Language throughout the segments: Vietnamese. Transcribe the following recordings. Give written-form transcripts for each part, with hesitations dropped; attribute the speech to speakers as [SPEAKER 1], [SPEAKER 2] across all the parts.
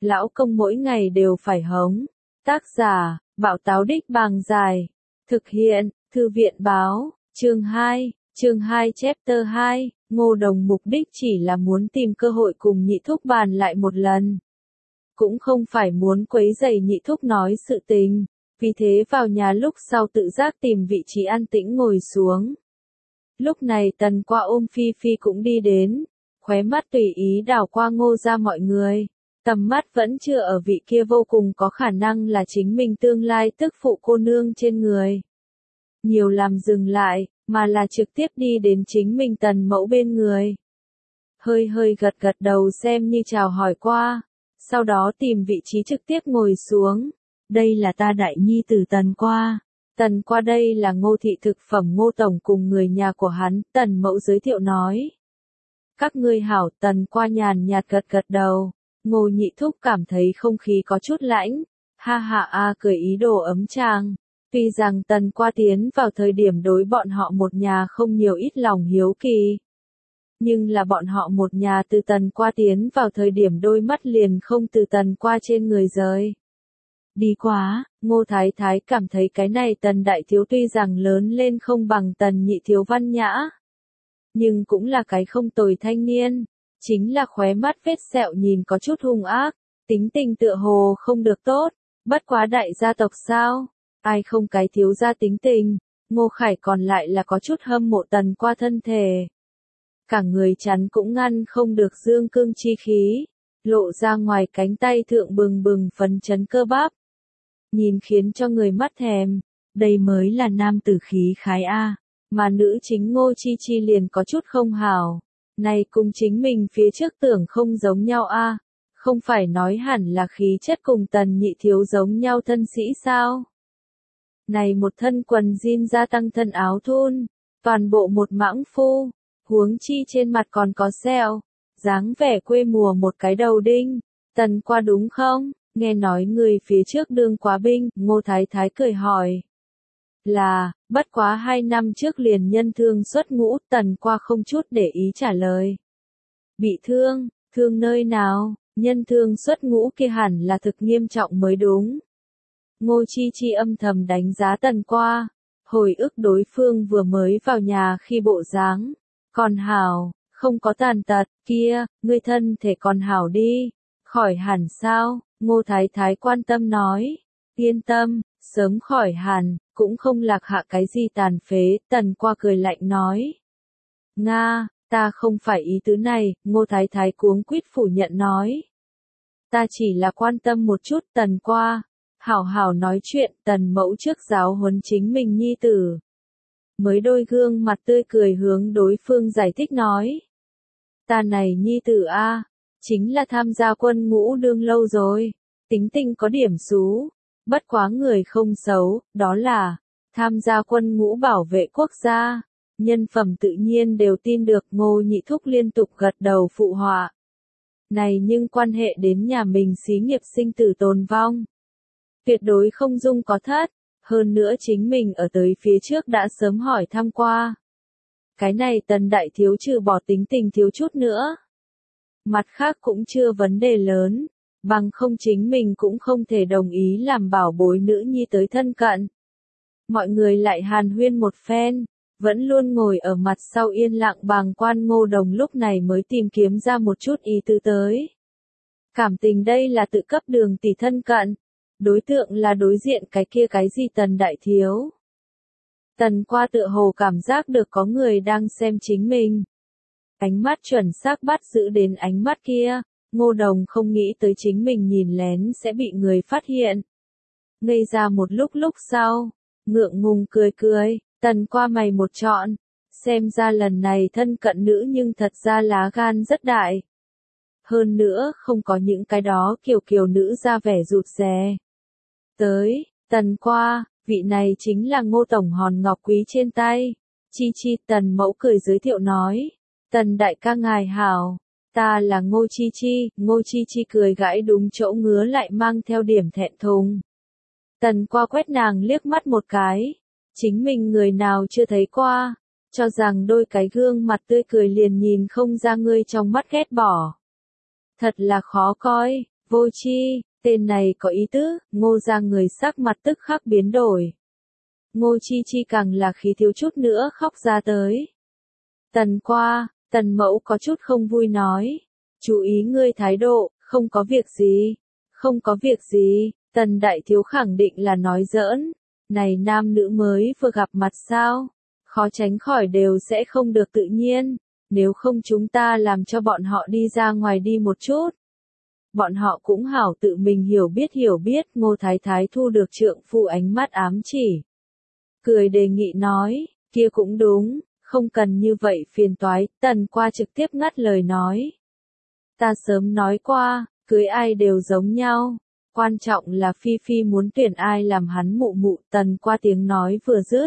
[SPEAKER 1] lão công mỗi ngày đều phải hống. Tác giả, Bảo Táo Đích Bàng Dài. Thực hiện, Thư viện báo, chương 2 chapter 2, Ngô Đồng mục đích chỉ là muốn tìm cơ hội cùng nhị thúc bàn lại một lần. Cũng không phải muốn quấy rầy nhị thúc nói sự tình, vì thế vào nhà lúc sau tự giác tìm vị trí an tĩnh ngồi xuống. Lúc này Tần Qua ôm Phi Phi cũng đi đến, khóe mắt tùy ý đảo qua Ngô ra mọi người. Tầm mắt vẫn chưa ở vị kia vô cùng có khả năng là chính mình tương lai tức phụ cô nương trên người. Nhiều làm dừng lại, mà là trực tiếp đi đến chính mình Tần mẫu bên người. Hơi gật đầu xem như chào hỏi qua, sau đó tìm vị trí trực tiếp ngồi xuống. Đây là ta đại nhi tử Tần Qua. Tần Qua đây là Ngô thị thực phẩm Ngô tổng cùng người nhà của hắn, Tần mẫu giới thiệu nói. Các ngươi hảo. Tần Qua nhàn nhạt gật đầu. Ngô nhị thúc cảm thấy không khí có chút lãnh, ha ha cười ý đồ ấm chàng. Tuy rằng Tần Qua tiến vào thời điểm đối bọn họ một nhà không nhiều ít lòng hiếu kỳ, nhưng là bọn họ một nhà từ Tần Qua tiến vào thời điểm đôi mắt liền không từ Tần Qua trên người rời. Đi quá, Ngô Thái Thái cảm thấy cái này Tần đại thiếu tuy rằng lớn lên không bằng Tần nhị thiếu văn nhã, nhưng cũng là cái không tồi thanh niên. Chính là khóe mắt vết sẹo nhìn có chút hung ác, tính tình tựa hồ không được tốt, bất quá đại gia tộc sao, ai không cái thiếu gia tính tình. Ngô Khải còn lại là có chút hâm mộ Tần Qua thân thể. Cả người chắn cũng ngăn không được dương cương chi khí, lộ ra ngoài cánh tay thượng bừng phấn chấn cơ bắp. Nhìn khiến cho người mắt thèm, đây mới là nam tử khí khái a, mà nữ chính Ngô Chi Chi liền có chút không hảo. Này cùng chính mình phía trước tưởng không giống nhau a, không phải nói hẳn là khí chất cùng Tần nhị thiếu giống nhau thân sĩ sao? Này một thân quần jean gia tăng thân áo thun, toàn bộ một mãng phu, huống chi trên mặt còn có sẹo, dáng vẻ quê mùa một cái đầu đinh. Tần Qua đúng không? Nghe nói người phía trước đương quá binh, Ngô Thái Thái cười hỏi. Là, bất quá 2 năm trước liền nhân thương xuất ngũ. Tần Qua không chút để ý trả lời. Bị thương nơi nào? Nhân thương xuất ngũ kia hẳn là thực nghiêm trọng mới đúng. Ngô Chi Chi âm thầm đánh giá Tần Qua, hồi ức đối phương vừa mới vào nhà khi bộ dáng. Còn hảo, không có tàn tật. Kia, ngươi thân thể còn hảo đi, khỏi hẳn sao? Ngô Thái Thái quan tâm nói. Yên tâm, sớm khỏi hẳn, cũng không lạc hạ cái gì tàn phế. Tần Qua cười lạnh nói. Nga, ta không phải ý tứ này. Ngô Thái Thái cuống quýt phủ nhận nói. Ta chỉ là quan tâm một chút. Tần Qua, hảo nói chuyện. Tần mẫu trước giáo huấn chính mình nhi tử. Mới đôi gương mặt tươi cười hướng đối phương giải thích nói. Ta này nhi tử a, chính là tham gia quân ngũ đương lâu rồi, tính tình có điểm xú, bất quá người không xấu, đó là tham gia quân ngũ bảo vệ quốc gia, nhân phẩm tự nhiên đều tin được. Ngô nhị thúc liên tục gật đầu phụ họa. Này nhưng quan hệ đến nhà mình xí nghiệp sinh tử tồn vong, tuyệt đối không dung có thất. Hơn nữa chính mình ở tới phía trước đã sớm hỏi thăm qua. Cái này Tần đại thiếu trừ bỏ tính tình thiếu chút nữa, mặt khác cũng chưa vấn đề lớn, bằng không chính mình cũng không thể đồng ý làm bảo bối nữ nhi tới thân cận. Mọi người lại hàn huyên một phen, vẫn luôn ngồi ở mặt sau yên lặng bàng quan. Ngô Đồng lúc này mới tìm kiếm ra một chút ý tứ tới. Cảm tình đây là tự cấp Đường tỷ thân cận. Đối tượng là đối diện cái kia cái gì Tần đại thiếu. Tần Qua tựa hồ cảm giác được có người đang xem chính mình. Ánh mắt chuẩn xác bắt giữ đến ánh mắt kia. Ngô Đồng không nghĩ tới chính mình nhìn lén sẽ bị người phát hiện. Ngây ra một lúc sau, ngượng ngùng cười. Tần Qua mày một trọn. Xem ra lần này thân cận nữ nhưng thật ra lá gan rất đại. Hơn nữa không có những cái đó kiều nữ ra vẻ rụt rè. Tới, Tần Qua, vị này chính là Ngô tổng hòn ngọc quý trên tay. Chi, Tần mẫu cười giới thiệu nói. Tần đại ca ngài hảo, ta là Ngô Chi. Ngô Chi cười gãi đúng chỗ ngứa lại mang theo điểm thẹn thùng. Tần Qua quét nàng liếc mắt một cái. Chính mình người nào chưa thấy qua, cho rằng đôi cái gương mặt tươi cười liền nhìn không ra ngươi trong mắt ghét bỏ. Thật là khó coi, Vô Chi, tên này có ý tứ, Ngô gia người sắc mặt tức khắc biến đổi. Ngô Chi Chi càng là khí thiếu chút nữa khóc ra tới. Tần qua, Tần mẫu có chút không vui nói. Chú ý ngươi thái độ, không có việc gì. Không có việc gì, Tần đại thiếu khẳng định là nói giỡn. Này nam nữ mới vừa gặp mặt sao? Khó tránh khỏi đều sẽ không được tự nhiên. Nếu không chúng ta làm cho bọn họ đi ra ngoài đi một chút. Bọn họ cũng hảo tự mình hiểu biết, Ngô Thái Thái thu được trượng phu ánh mắt ám chỉ. Cười đề nghị nói, kia cũng đúng, không cần như vậy phiền toái, Tần qua trực tiếp ngắt lời nói. Ta sớm nói qua, cưới ai đều giống nhau, quan trọng là Phi Phi muốn tuyển ai làm hắn mụ mụ, Tần qua tiếng nói vừa dứt.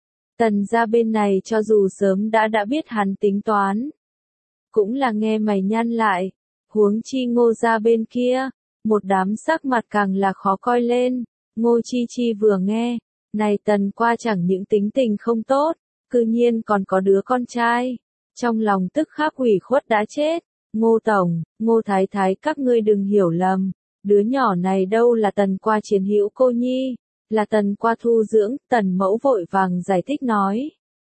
[SPEAKER 1] Tần gia bên này cho dù sớm đã biết hắn tính toán, cũng là nghe mày nhăn lại, huống chi Ngô gia bên kia, một đám sắc mặt càng là khó coi lên, Ngô Chi Chi vừa nghe, này Tần qua chẳng những tính tình không tốt, cư nhiên còn có đứa con trai, trong lòng tức khắc ủy khuất đã chết, Ngô Tổng, Ngô Thái Thái các ngươi đừng hiểu lầm, đứa nhỏ này đâu là Tần qua chiến hữu cô nhi, là Tần qua thu dưỡng, Tần mẫu vội vàng giải thích nói.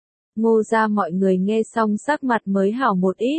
[SPEAKER 1] Ngô gia mọi người nghe xong sắc mặt mới hảo một ít.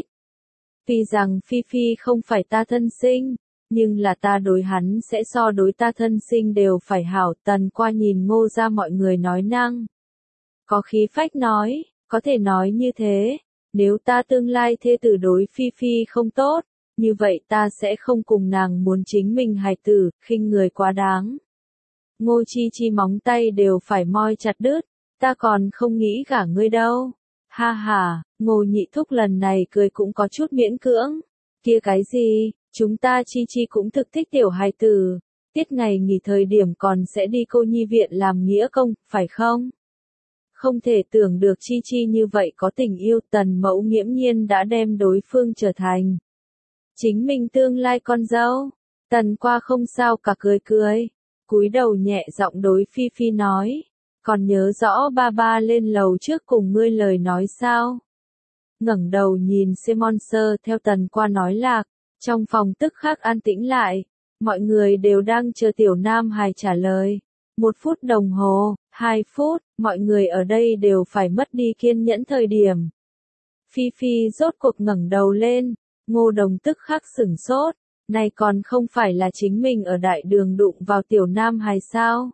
[SPEAKER 1] Tuy rằng Phi Phi không phải ta thân sinh, nhưng là ta đối hắn sẽ so đối ta thân sinh đều phải hảo. Tần qua nhìn Ngô gia mọi người nói năng. Có khí phách nói, có thể nói như thế, nếu ta tương lai thê tử đối Phi Phi không tốt, như vậy ta sẽ không cùng nàng muốn chính mình hài tử, khinh người quá đáng. Ngô Chi Chi móng tay đều phải moi chặt đứt, ta còn không nghĩ gả ngươi đâu. Ha ha, Ngô nhị thúc lần này cười cũng có chút miễn cưỡng. Kia cái gì, chúng ta Chi Chi cũng thực thích tiểu hài tử. Tiết ngày nghỉ thời điểm còn sẽ đi cô nhi viện làm nghĩa công, phải không? Không thể tưởng được Chi Chi như vậy có tình yêu, Tần mẫu nghiễm nhiên đã đem đối phương trở thành chính mình tương lai con dâu. Tần qua không sao cả cười cười, cúi đầu nhẹ giọng đối Phi Phi nói. Còn nhớ rõ ba ba lên lầu trước cùng ngươi lời nói sao? Ngẩng đầu nhìn Simon Sơ theo Tần qua nói lạc, trong phòng tức khắc an tĩnh lại, mọi người đều đang chờ tiểu nam hài trả lời. 1 phút đồng hồ, 2 phút, mọi người ở đây đều phải mất đi kiên nhẫn thời điểm. Phi Phi rốt cuộc ngẩng đầu lên, Ngô Đồng tức khắc sửng sốt, này còn không phải là chính mình ở đại đường đụng vào tiểu nam hài sao?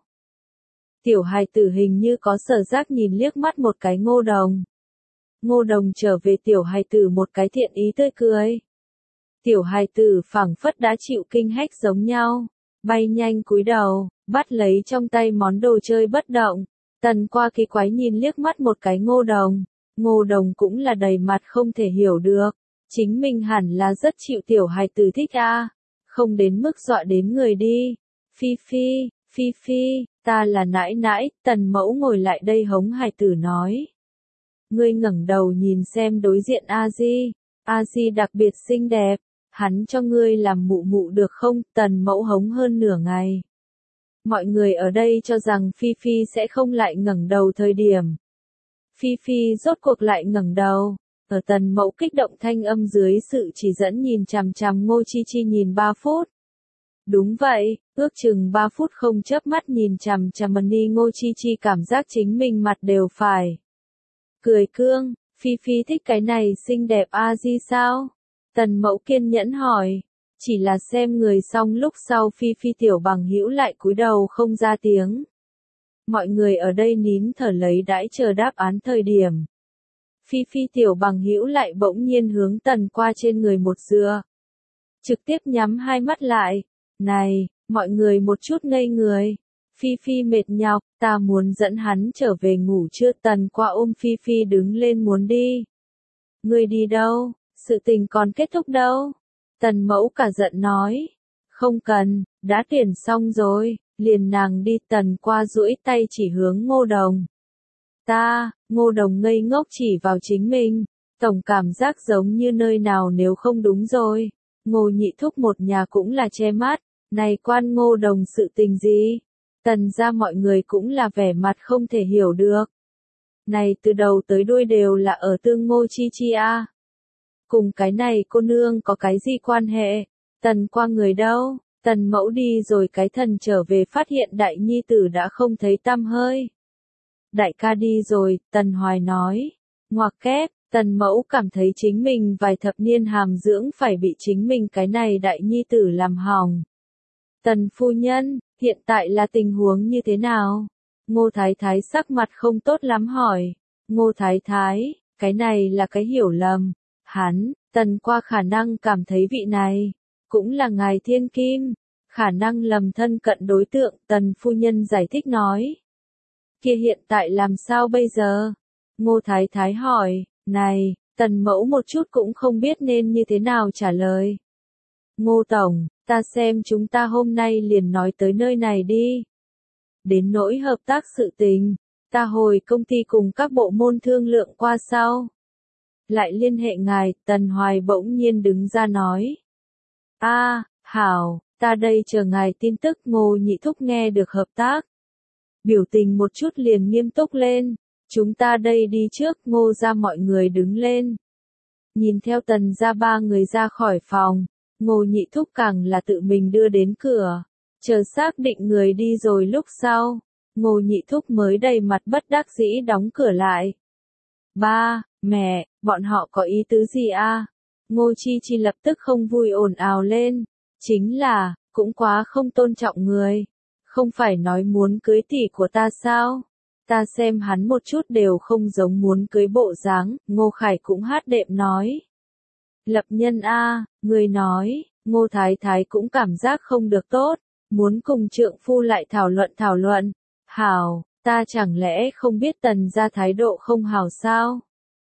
[SPEAKER 1] Tiểu hài tử hình như có sở giác nhìn liếc mắt một cái Ngô Đồng. Ngô Đồng trở về tiểu hài tử một cái thiện ý tươi cười. Tiểu hài tử phảng phất đã chịu kinh hách giống nhau, bay nhanh cúi đầu, bắt lấy trong tay món đồ chơi bất động. Tần qua kỳ quái nhìn liếc mắt một cái Ngô Đồng. Ngô Đồng cũng là đầy mặt không thể hiểu được. Chính mình hẳn là rất chịu tiểu hài tử thích a, không đến mức dọa đến người đi. Phi Phi, Phi Phi, ta là nãi nãi, Tần mẫu ngồi lại đây hống hài tử nói. Ngươi ngẩng đầu nhìn xem đối diện A Di đặc biệt xinh đẹp, hắn cho ngươi làm mụ mụ được không? Tần mẫu hống hơn nửa ngày. Mọi người ở đây cho rằng Phi Phi sẽ không lại ngẩng đầu thời điểm. Phi Phi rốt cuộc lại ngẩng đầu, ở Tần mẫu kích động thanh âm dưới sự chỉ dẫn nhìn chằm chằm Ngô Chi Chi nhìn 3 phút. Đúng vậy, ước chừng 3 phút không chớp mắt nhìn chằm chằm đi Ngô Chi Chi cảm giác chính mình mặt đều phải cười cương. Phi Phi thích cái này xinh đẹp A Di sao? Tần mẫu kiên nhẫn hỏi. Chỉ là xem người xong lúc sau Phi Phi tiểu bằng hữu lại cúi đầu không ra tiếng. Mọi người ở đây nín thở lấy đãi chờ đáp án thời điểm. Phi Phi tiểu bằng hữu lại bỗng nhiên hướng Tần qua trên người một dựa. Trực tiếp nhắm hai mắt lại. Này, mọi người một chút ngây người. Phi Phi mệt nhọc, ta muốn dẫn hắn trở về ngủ chưa? Tần qua ôm Phi Phi đứng lên muốn đi. Ngươi đi đâu? Sự tình còn kết thúc đâu? Tần mẫu cả giận nói. Không cần, đã tuyển xong rồi, liền nàng đi. Tần qua duỗi tay chỉ hướng Ngô Đồng. Ngô Đồng ngây ngốc chỉ vào chính mình, tổng cảm giác giống như nơi nào nếu không đúng rồi. Ngô nhị thúc một nhà cũng là che mắt, này quan Ngô Đồng sự tình gì? Tần ra mọi người cũng là vẻ mặt không thể hiểu được. Này từ đầu tới đuôi đều là ở tương Ngô Chi Chi a. Cùng cái này cô nương có cái gì quan hệ? Tần qua người đâu? Tần mẫu đi rồi, cái thần trở về phát hiện đại nhi tử đã không thấy tăm hơi. Đại ca đi rồi, Tần Hoài nói. Ngoặc kép, Tần mẫu cảm thấy chính mình vài thập niên hàm dưỡng phải bị chính mình cái này đại nhi tử làm hỏng. Tần phu nhân, hiện tại là tình huống như thế nào? Ngô Thái Thái sắc mặt không tốt lắm hỏi. Ngô Thái Thái, cái này là cái hiểu lầm. Hắn, Tần qua khả năng cảm thấy vị này, cũng là ngài thiên kim, khả năng lầm thân cận đối tượng, Tần phu nhân giải thích nói. Kia hiện tại làm sao bây giờ? Ngô Thái Thái hỏi, này, Tần mẫu một chút cũng không biết nên như thế nào trả lời. Ngô Tổng, ta xem chúng ta hôm nay liền nói tới nơi này đi. Đến nỗi hợp tác sự tình, ta hồi công ty cùng các bộ môn thương lượng qua sau. Lại liên hệ ngài, Tần Hoài bỗng nhiên đứng ra nói. Hảo, ta đây chờ ngài tin tức. Ngô Nhị Thúc nghe được hợp tác. Biểu tình một chút liền nghiêm túc lên. Chúng ta đây đi trước. Ngô ra mọi người đứng lên. Nhìn theo Tần ra ba người ra khỏi phòng. Ngô Nhị Thúc càng là tự mình đưa đến cửa. Chờ xác định người đi rồi lúc sau. Ngô Nhị Thúc mới đầy mặt bất đắc dĩ đóng cửa lại. Ba, mẹ, bọn họ có ý tứ gì a? Ngô Chi Chi lập tức không vui ồn ào lên. Chính là, cũng quá không tôn trọng người. Không phải nói muốn cưới tỷ của ta sao? Ta xem hắn một chút đều không giống muốn cưới bộ dáng. Ngô Khải cũng hát đệm nói. Lập nhân a, người nói. Ngô Thái Thái cũng cảm giác không được tốt. Muốn cùng trượng phu lại thảo luận. Hảo, ta chẳng lẽ không biết Tần ra thái độ không hảo sao?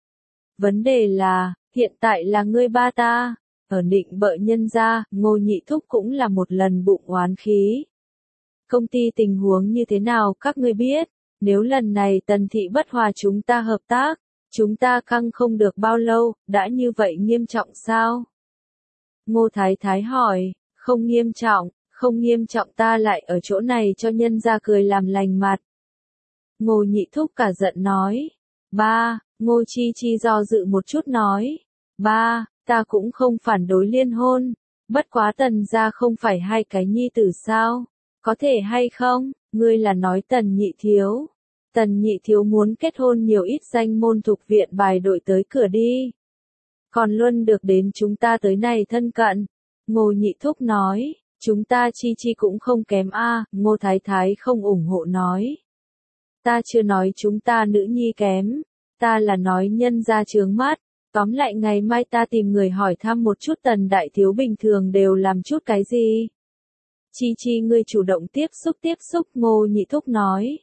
[SPEAKER 1] Vấn đề là, hiện tại là ngươi ba ta. Ở định bợ nhân ra, Ngô Nhị Thúc cũng là một lần bụng oán khí. Công ty tình huống như thế nào các ngươi biết? Nếu lần này Tần thị bất hòa chúng ta hợp tác, chúng ta căng không được bao lâu, đã như vậy nghiêm trọng sao? Ngô Thái Thái hỏi, không nghiêm trọng ta lại ở chỗ này cho nhân ra cười làm lành mặt. Ngô Nhị Thúc cả giận nói. Ba, Ngô Chi Chi do dự một chút nói. Ba, ta cũng không phản đối liên hôn. Bất quá Tần ra không phải hai cái nhi tử sao? Có thể hay không? Ngươi là nói Tần Nhị Thiếu. Tần Nhị Thiếu muốn kết hôn nhiều ít danh môn thuộc viện bài đội tới cửa đi. Còn luôn được đến chúng ta tới này thân cận. Ngô Nhị Thúc nói. Chúng ta Chi Chi cũng không kém a. Ngô Thái Thái không ủng hộ nói. Ta chưa nói chúng ta nữ nhi kém. Ta là nói nhân ra chướng mắt. Tóm lại ngày mai ta tìm người hỏi thăm một chút Tần đại thiếu bình thường đều làm chút cái gì. Chi Chi ngươi chủ động tiếp xúc. Ngô Nhị Thúc nói.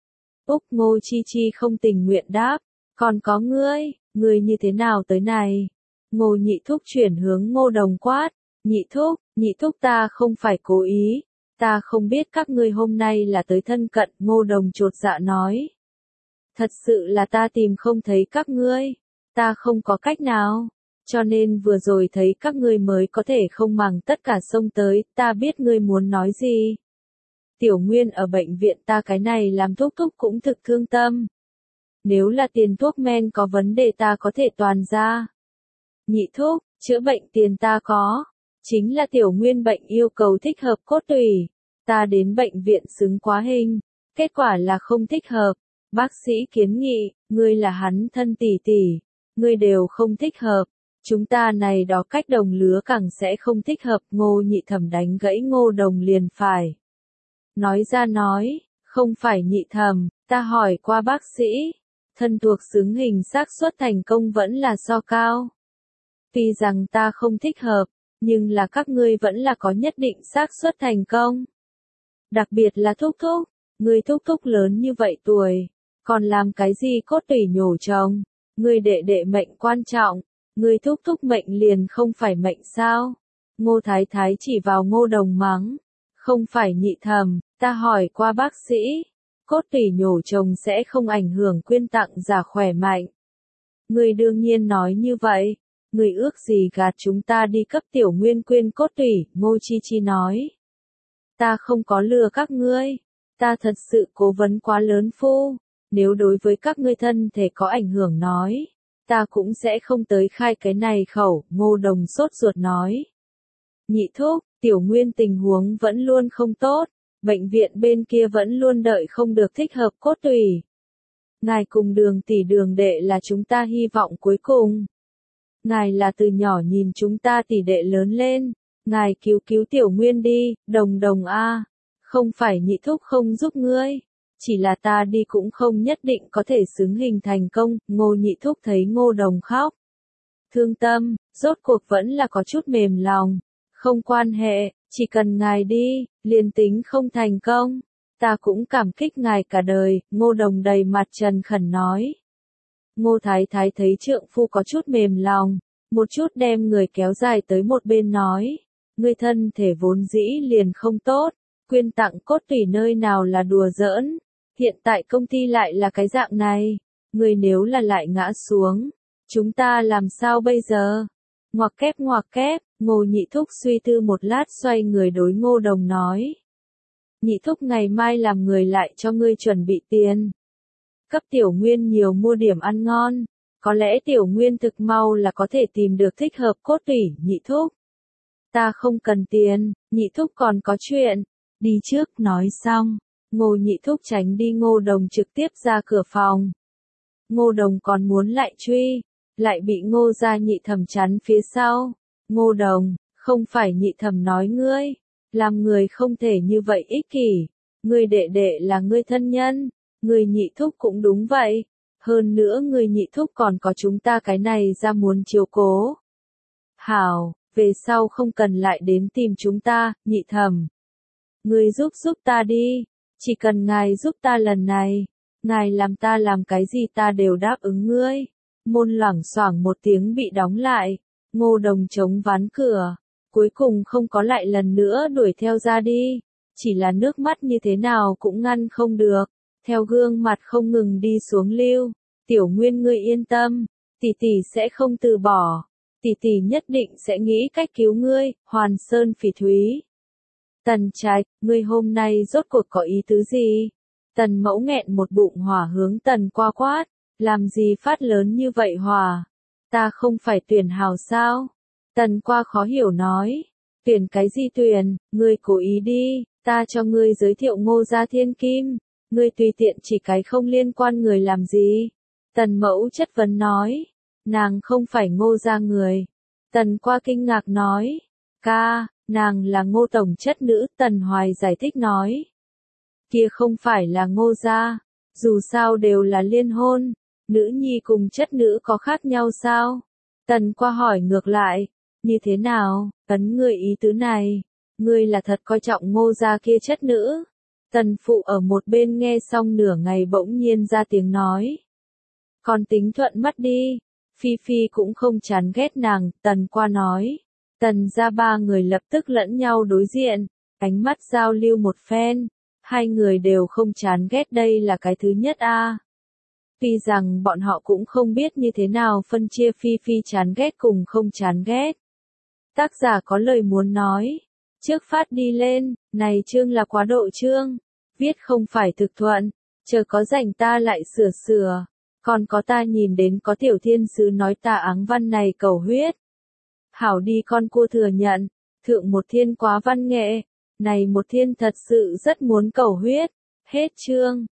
[SPEAKER 1] Ngô Chi Chi không tình nguyện đáp. Còn có ngươi như thế nào tới này? Ngô Nhị Thúc chuyển hướng Ngô Đồng quát. Nhị Thúc ta không phải cố ý. Ta không biết các ngươi hôm nay là tới thân cận. Ngô Đồng chột dạ nói. Thật sự là ta tìm không thấy các ngươi. Ta không có cách nào. Cho nên vừa rồi thấy các ngươi mới có thể không màng tất cả xông tới. Ta biết ngươi muốn nói gì. Tiểu Nguyên ở bệnh viện ta cái này làm thúc cũng thực thương tâm. Nếu là tiền thuốc men có vấn đề ta có thể toàn ra. Nhị Thúc, chữa bệnh tiền ta có. Chính là Tiểu Nguyên bệnh yêu cầu thích hợp cốt tủy. Ta đến bệnh viện xứng quá hình. Kết quả là không thích hợp. Bác sĩ kiến nghị, ngươi là hắn thân tỷ tỷ. Ngươi đều không thích hợp. Chúng ta này đó cách đồng lứa càng sẽ không thích hợp. Ngô Nhị Thẩm đánh gãy Ngô Đồng liền phải. Nói ra nói, không phải Nhị Thẩm, ta hỏi qua bác sĩ. Thân thuộc xứng hình xác suất thành công vẫn là so cao. Tuy rằng ta không thích hợp, nhưng là các ngươi vẫn là có nhất định xác suất thành công. Đặc biệt là thúc, ngươi thúc lớn như vậy tuổi, còn làm cái gì cốt tủy nhổ chồng, ngươi đệ mệnh quan trọng, ngươi thúc mệnh liền không phải mệnh sao? Ngô Thái Thái chỉ vào Ngô Đồng mắng, không phải Nhị Thẩm, ta hỏi qua bác sĩ, cốt tủy nhổ chồng sẽ không ảnh hưởng quyên tặng giả khỏe mạnh. Ngươi đương nhiên nói như vậy. Ngươi ước gì gạt chúng ta đi cấp Tiểu Nguyên quyên cốt tủy, Ngô Chi Chi nói. Ta không có lừa các ngươi, ta thật sự cố vấn quá lớn phu, nếu đối với các ngươi thân thể có ảnh hưởng nói, ta cũng sẽ không tới khai cái này khẩu, Ngô Đồng sốt ruột nói. Nhị thúc, Tiểu Nguyên tình huống vẫn luôn không tốt, bệnh viện bên kia vẫn luôn đợi không được thích hợp cốt tủy. Ngài cùng Đường tỷ Đường đệ là chúng ta hy vọng cuối cùng. Ngài là từ nhỏ nhìn chúng ta tỷ đệ lớn lên, ngài cứu cứu Tiểu Nguyên đi, Đồng Đồng a. Không phải nhị thúc không giúp ngươi, chỉ là ta đi cũng không nhất định có thể xứng hình thành công. Ngô nhị thúc thấy Ngô Đồng khóc, thương tâm, rốt cuộc vẫn là có chút mềm lòng. Không quan hệ, chỉ cần ngài đi, liền tính không thành công, ta cũng cảm kích ngài cả đời. Ngô Đồng đầy mặt trần khẩn nói. Ngô Thái Thái thấy trượng phu có chút mềm lòng, một chút đem người kéo dài tới một bên nói, ngươi thân thể vốn dĩ liền không tốt, quyên tặng cốt tủy nơi nào là đùa giỡn, hiện tại công ty lại là cái dạng này, ngươi nếu là lại ngã xuống, chúng ta làm sao bây giờ? Ngoặc kép, Ngô nhị thúc suy tư một lát xoay người đối Ngô Đồng nói. Nhị thúc ngày mai làm người lại cho ngươi chuẩn bị tiền. Cấp Tiểu Nguyên nhiều mua điểm ăn ngon, có lẽ Tiểu Nguyên thực mau là có thể tìm được thích hợp cốt tủy. Nhị thúc, ta không cần tiền, nhị thúc còn có chuyện, đi trước. Nói xong, Ngô nhị thúc tránh đi. Ngô Đồng trực tiếp ra cửa phòng. Ngô Đồng còn muốn lại truy, lại bị Ngô gia nhị thẩm chắn phía sau. Ngô Đồng, không phải nhị thẩm nói ngươi, làm người không thể như vậy ích kỷ, ngươi đệ đệ là ngươi thân nhân, ngươi nhị thúc cũng đúng vậy, hơn nữa ngươi nhị thúc còn có chúng ta cái này ra muốn chiếu cố. Hảo, về sau không cần lại đến tìm chúng ta. Nhị thẩm, ngươi giúp ta đi, chỉ cần ngài giúp ta lần này, ngài làm ta làm cái gì ta đều đáp ứng ngươi. Môn loảng xoảng một tiếng bị đóng lại, Ngô Đồng chống ván cửa, cuối cùng không có lại lần nữa đuổi theo ra đi, chỉ là nước mắt như thế nào cũng ngăn không được, theo gương mặt không ngừng đi xuống lưu. Tiểu Nguyên ngươi yên tâm, tỷ tỷ sẽ không từ bỏ, tỷ tỷ nhất định sẽ nghĩ cách cứu ngươi. Hoàn Sơn Phỉ Thúy, Tần Trạch, ngươi hôm nay rốt cuộc có ý tứ gì? Tần Mẫu nghẹn một bụng hỏa hướng Tần Qua quát, làm gì phát lớn như vậy hỏa? Ta không phải tuyển hào sao? Tần Qua khó hiểu nói, tuyển cái gì tuyển, ngươi cố ý đi, ta cho ngươi giới thiệu Ngô gia thiên kim, ngươi tùy tiện chỉ cái không liên quan người làm gì? Tần Mẫu chất vấn nói, nàng không phải Ngô gia người. Tần Qua kinh ngạc nói, ca, nàng là Ngô tổng chất nữ. Tần Hoài giải thích nói, kia không phải là Ngô gia, dù sao đều là liên hôn, nữ nhi cùng chất nữ có khác nhau sao? Tần Qua hỏi ngược lại, như thế nào, ấn ngươi ý tứ này, ngươi là thật coi trọng Ngô gia kia chất nữ? Tần Phụ ở một bên nghe xong nửa ngày bỗng nhiên ra tiếng nói, còn tính thuận mắt đi, Phi Phi cũng không chán ghét nàng. Tần Qua nói, Tần gia ba người lập tức lẫn nhau đối diện, ánh mắt giao lưu một phen, hai người đều không chán ghét, đây là cái thứ nhất a. Tuy rằng bọn họ cũng không biết như thế nào phân chia Phi Phi chán ghét cùng không chán ghét. Tác giả có lời muốn nói, trước phát đi lên, này chương là quá độ chương, viết không phải thực thuận, chờ có rảnh ta lại sửa. Còn có ta nhìn đến có tiểu thiên sứ nói ta áng văn này cầu huyết. Hảo đi con cua thừa nhận, thượng một thiên quá văn nghệ, này một thiên thật sự rất muốn cầu huyết. Hết chương.